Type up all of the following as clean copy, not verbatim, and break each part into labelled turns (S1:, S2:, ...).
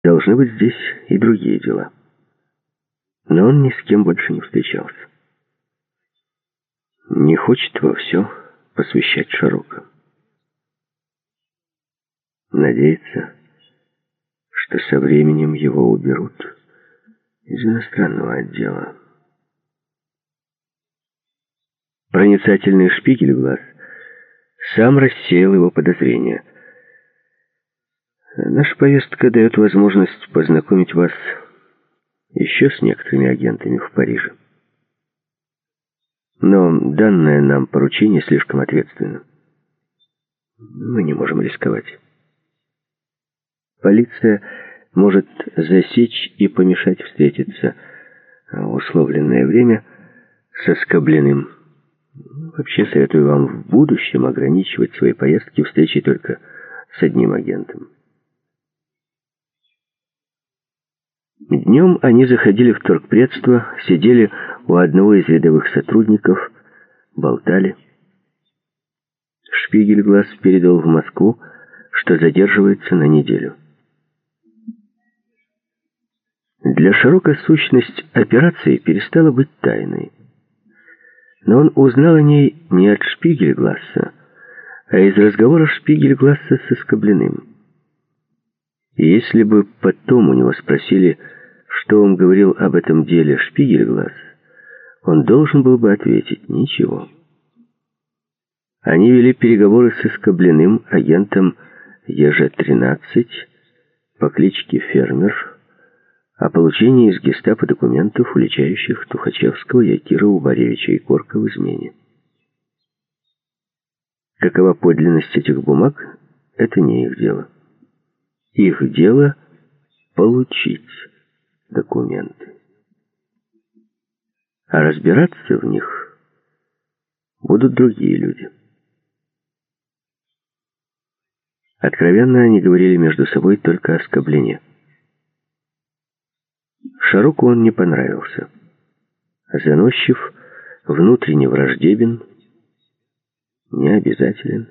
S1: Должны быть здесь и другие дела. Но он ни с кем больше не встречался. Не хочет во все посвящать Шарока. Надеется, что со временем его уберут из иностранного отдела. Проницательный Шпигельглаз сам рассеял его подозрения. Наша повестка дает возможность познакомить вас еще с некоторыми агентами в Париже. Но данное нам поручение слишком ответственно. Мы не можем рисковать. Полиция может засечь и помешать встретиться в условленное время со Скобляным. Вообще советую вам в будущем ограничивать свои поездки встречей только с одним агентом. Днем они заходили в торгпредство, сидели у одного из рядовых сотрудников, болтали. Шпигельглаз передал в Москву, что задерживается на неделю. Для Шарока сущность операции перестала быть тайной. Но он узнал о ней не от Шпигельгласа, а из разговора Шпигельгласа со Скобляным. И если бы потом у него спросили, что он говорил об этом деле Шпигельглаз, он должен был бы ответить: ничего. Они вели переговоры со Скобляным, агентом ЕЖ-13 по кличке Фермер, о получении из гестапо документов, уличающих Тухачевского, Якира, Убаревича и Корка в измене. Какова подлинность этих бумаг, это не их дело. Их дело получить документы. А разбираться в них будут другие люди. Откровенно они говорили между собой только о Скобляне. Шароку он не понравился. Заносчив, внутренне враждебен, необязателен.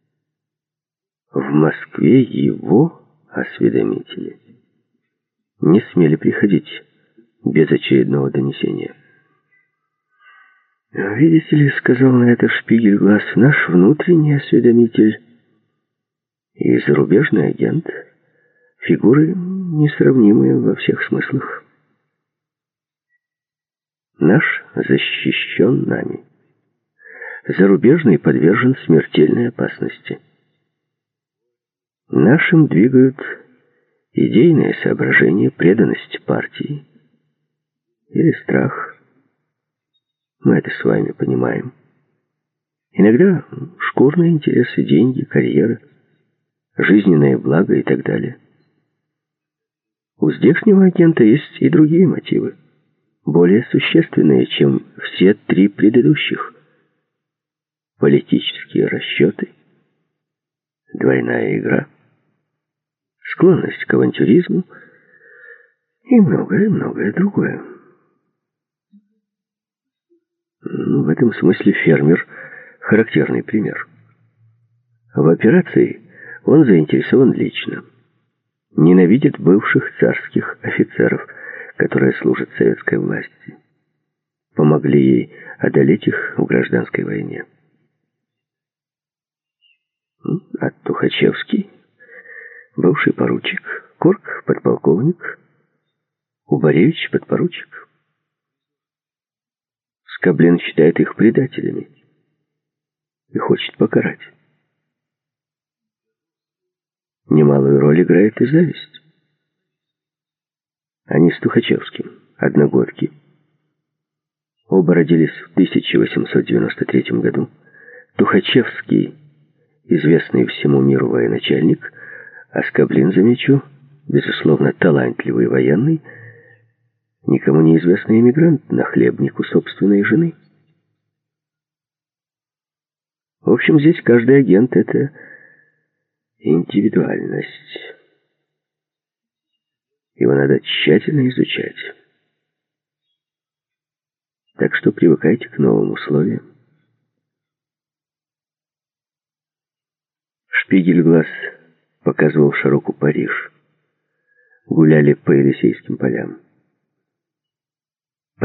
S1: В Москве его осведомители не смели приходить без очередного донесения. «Видите ли, — сказал на это Шпигельглаз, — наш внутренний осведомитель и зарубежный агент — фигуры несравнимые во всех смыслах. Наш защищен нами. Зарубежный подвержен смертельной опасности. Нашим двигают идейные соображения, преданность партии или страх. Мы это с вами понимаем. Иногда шкурные интересы, деньги, карьера, жизненное благо и так далее. У здешнего агента есть и другие мотивы, более существенные, чем все три предыдущих. Политические расчеты, двойная игра, склонность к авантюризму и многое другое. В этом смысле Фермер — характерный пример. В операции он заинтересован лично. Ненавидит бывших царских офицеров, которые служат советской власти. Помогли ей одолеть их в гражданской войне. А Тухачевский — бывший поручик, Корк — подполковник, Убаревич — подпоручик. Скоблин считает их предателями и хочет покарать. Немалую роль играет и зависть. Они с Тухачевским одногодки. Оба родились в 1893 году. Тухачевский — известный всему миру военачальник, а Скоблин, замечу, безусловно, талантливый военный, никому неизвестный эмигрант, нахлебник у собственной жены. В общем, здесь каждый агент — это индивидуальность. Его надо тщательно изучать. Так что привыкайте к новым условиям. Шпигельглаз показывал Шароку Париж. гуляли по Елисейским полям.